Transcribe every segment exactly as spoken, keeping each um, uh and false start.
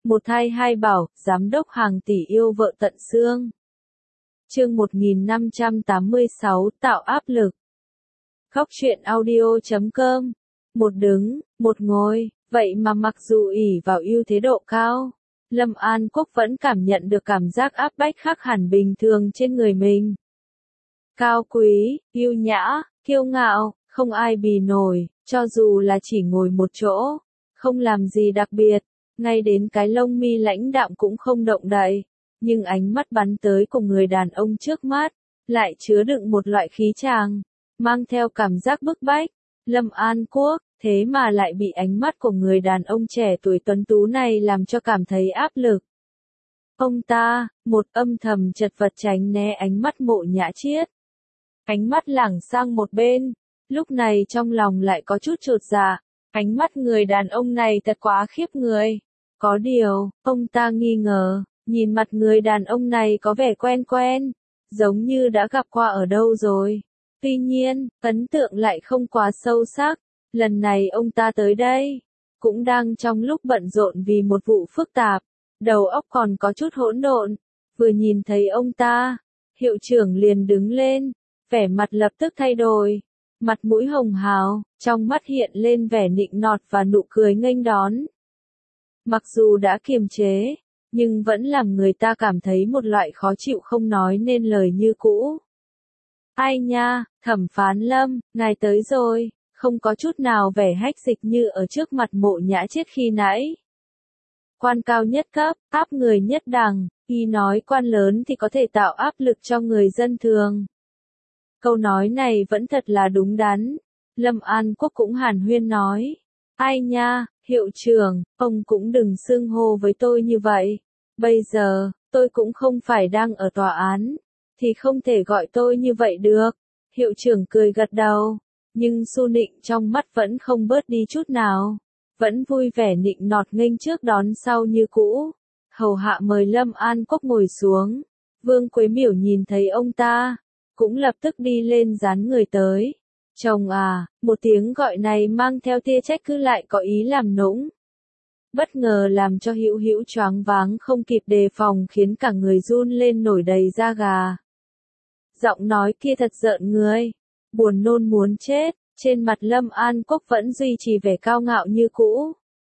Một thai hai bảo, giám đốc hàng tỷ yêu vợ tận xương. Chương một nghìn năm trăm tám mươi sáu, tạo áp lực. Góc truyện audio chấm com. Một đứng, một ngồi, vậy mà mặc dù ỷ vào ưu thế độ cao, Lâm An Quốc vẫn cảm nhận được cảm giác áp bách khác hẳn bình thường trên người mình. Cao quý, yêu nhã, kiêu ngạo, không ai bì nổi, cho dù là chỉ ngồi một chỗ, không làm gì đặc biệt, ngay đến cái lông mi lãnh đạm cũng không động đậy, nhưng ánh mắt bắn tới của người đàn ông trước mắt, lại chứa đựng một loại khí tràng, mang theo cảm giác bức bách. Lâm An Quốc, thế mà lại bị ánh mắt của người đàn ông trẻ tuổi tuấn tú này làm cho cảm thấy áp lực. Ông ta, một âm thầm chật vật tránh né ánh mắt Mộ Nhã Chiết. Ánh mắt lảng sang một bên, lúc này trong lòng lại có chút chột dạ, ánh mắt người đàn ông này thật quá khiếp người. Có điều, ông ta nghi ngờ, nhìn mặt người đàn ông này có vẻ quen quen, giống như đã gặp qua ở đâu rồi. Tuy nhiên, ấn tượng lại không quá sâu sắc, lần này ông ta tới đây, cũng đang trong lúc bận rộn vì một vụ phức tạp, đầu óc còn có chút hỗn độn, vừa nhìn thấy ông ta, hiệu trưởng liền đứng lên, vẻ mặt lập tức thay đổi, mặt mũi hồng hào, trong mắt hiện lên vẻ nịnh nọt và nụ cười nghênh đón. Mặc dù đã kiềm chế, nhưng vẫn làm người ta cảm thấy một loại khó chịu không nói nên lời như cũ. Ai nha, thẩm phán Lâm, ngài tới rồi, không có chút nào vẻ hách dịch như ở trước mặt Mộ Nhã Chiết khi nãy. Quan cao nhất cấp, áp người nhất đẳng, y nói quan lớn thì có thể tạo áp lực cho người dân thường. Câu nói này vẫn thật là đúng đắn. Lâm An Quốc cũng hàn huyên nói. Ai nha, hiệu trưởng, ông cũng đừng xưng hô với tôi như vậy. Bây giờ, tôi cũng không phải đang ở tòa án, thì không thể gọi tôi như vậy được. Hiệu trưởng cười gật đầu, nhưng Su Nịnh trong mắt vẫn không bớt đi chút nào. Vẫn vui vẻ nịnh nọt nghênh trước đón sau như cũ. Hầu hạ mời Lâm An Quốc ngồi xuống. Vương Quế Miểu nhìn thấy ông ta, cũng lập tức đi lên dán người tới. Chồng à, một tiếng gọi này mang theo tia trách cứ lại có ý làm nũng. Bất ngờ làm cho Hữu Hữu choáng váng không kịp đề phòng khiến cả người run lên nổi đầy da gà. Giọng nói kia thật rợn người, buồn nôn muốn chết, trên mặt Lâm An Quốc vẫn duy trì vẻ cao ngạo như cũ.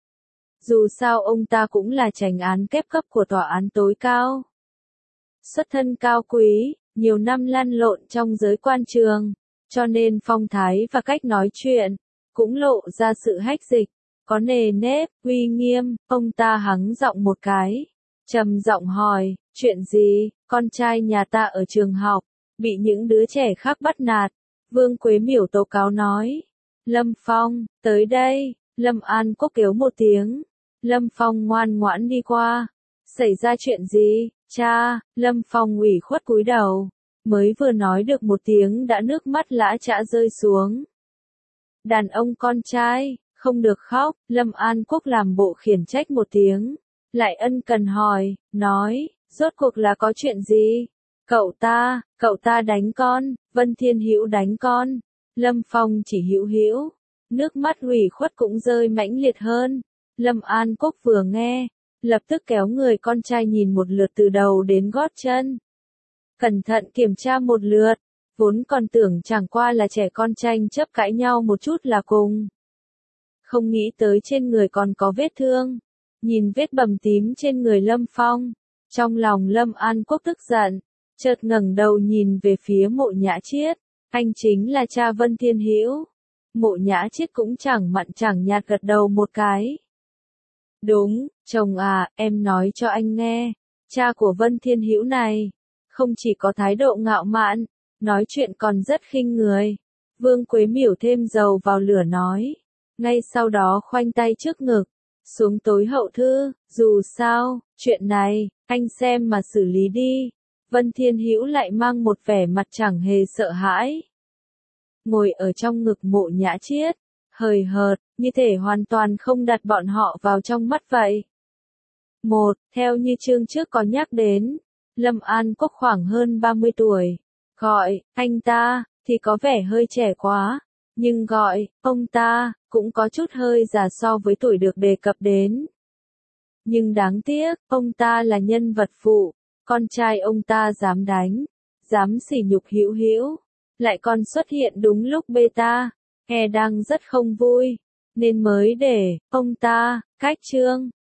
Dù sao ông ta cũng là chánh án kép cấp của tòa án tối cao. Xuất thân cao quý, nhiều năm lăn lộn trong giới quan trường, cho nên phong thái và cách nói chuyện, cũng lộ ra sự hách dịch, có nề nếp, uy nghiêm. Ông ta hắng giọng một cái, trầm giọng hỏi, chuyện gì, con trai nhà ta ở trường học, bị những đứa trẻ khác bắt nạt. Vương Quế Miểu tố cáo nói, Lâm Phong, tới đây. Lâm An Quốc kêu một tiếng, Lâm Phong ngoan ngoãn đi qua. Xảy ra chuyện gì, cha? Lâm Phong ủy khuất cúi đầu, mới vừa nói được một tiếng đã nước mắt lã chã rơi xuống. Đàn ông con trai, không được khóc. Lâm An Quốc làm bộ khiển trách một tiếng, lại ân cần hỏi, nói, rốt cuộc là có chuyện gì? Cậu ta, cậu ta đánh con, Vân Thiên Hữu đánh con. Lâm Phong chỉ Hữu Hữu, nước mắt ủy khuất cũng rơi mãnh liệt hơn. Lâm An Quốc vừa nghe, lập tức kéo người con trai nhìn một lượt từ đầu đến gót chân. Cẩn thận kiểm tra một lượt, vốn còn tưởng chẳng qua là trẻ con tranh chấp cãi nhau một chút là cùng. Không nghĩ tới trên người còn có vết thương, nhìn vết bầm tím trên người Lâm Phong, trong lòng Lâm An Quốc tức giận, chợt ngẩng đầu nhìn về phía Mộ Nhã Chiết, anh chính là cha Vân Thiên Hữu. Mộ Nhã Chiết cũng chẳng mặn chẳng nhạt gật đầu một cái. Đúng, chồng à, em nói cho anh nghe, cha của Vân Thiên Hữu này, không chỉ có thái độ ngạo mạn, nói chuyện còn rất khinh người. Vương Quế Miểu thêm dầu vào lửa nói, ngay sau đó khoanh tay trước ngực, xuống tối hậu thư, dù sao, chuyện này, anh xem mà xử lý đi. Vân Thiên Hữu lại mang một vẻ mặt chẳng hề sợ hãi, ngồi ở trong ngực Mộ Nhã Chiết, hời hợt, như thể hoàn toàn không đặt bọn họ vào trong mắt vậy. Một, theo như chương trước có nhắc đến, Lâm An Quốc khoảng hơn ba mươi tuổi, gọi anh ta thì có vẻ hơi trẻ quá, nhưng gọi ông ta cũng có chút hơi già so với tuổi được đề cập đến. Nhưng đáng tiếc, ông ta là nhân vật phụ, con trai ông ta dám đánh, dám sỉ nhục Hữu Hữu, lại còn xuất hiện đúng lúc beta, e đang rất không vui, nên mới để ông ta cách Trương